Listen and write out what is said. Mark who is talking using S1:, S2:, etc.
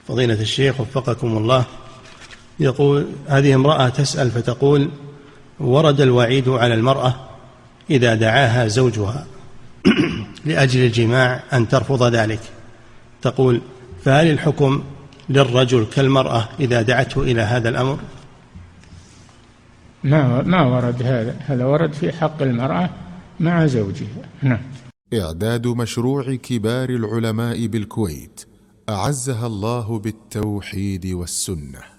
S1: فضيلة الشيخ وفقكم الله، يقول هذه امرأة تسأل فتقول: ورد الوعيد على المرأة إذا دعاها زوجها لأجل الجماع أن ترفض ذلك. تقول: فهل الحكم للرجل كالمرأة إذا دعته إلى هذا الأمر؟
S2: ما ورد هذا ورد في حق المرأة مع زوجها. نعم.
S3: إعداد مشروع كبار العلماء بالكويت أعزها الله بالتوحيد والسنة.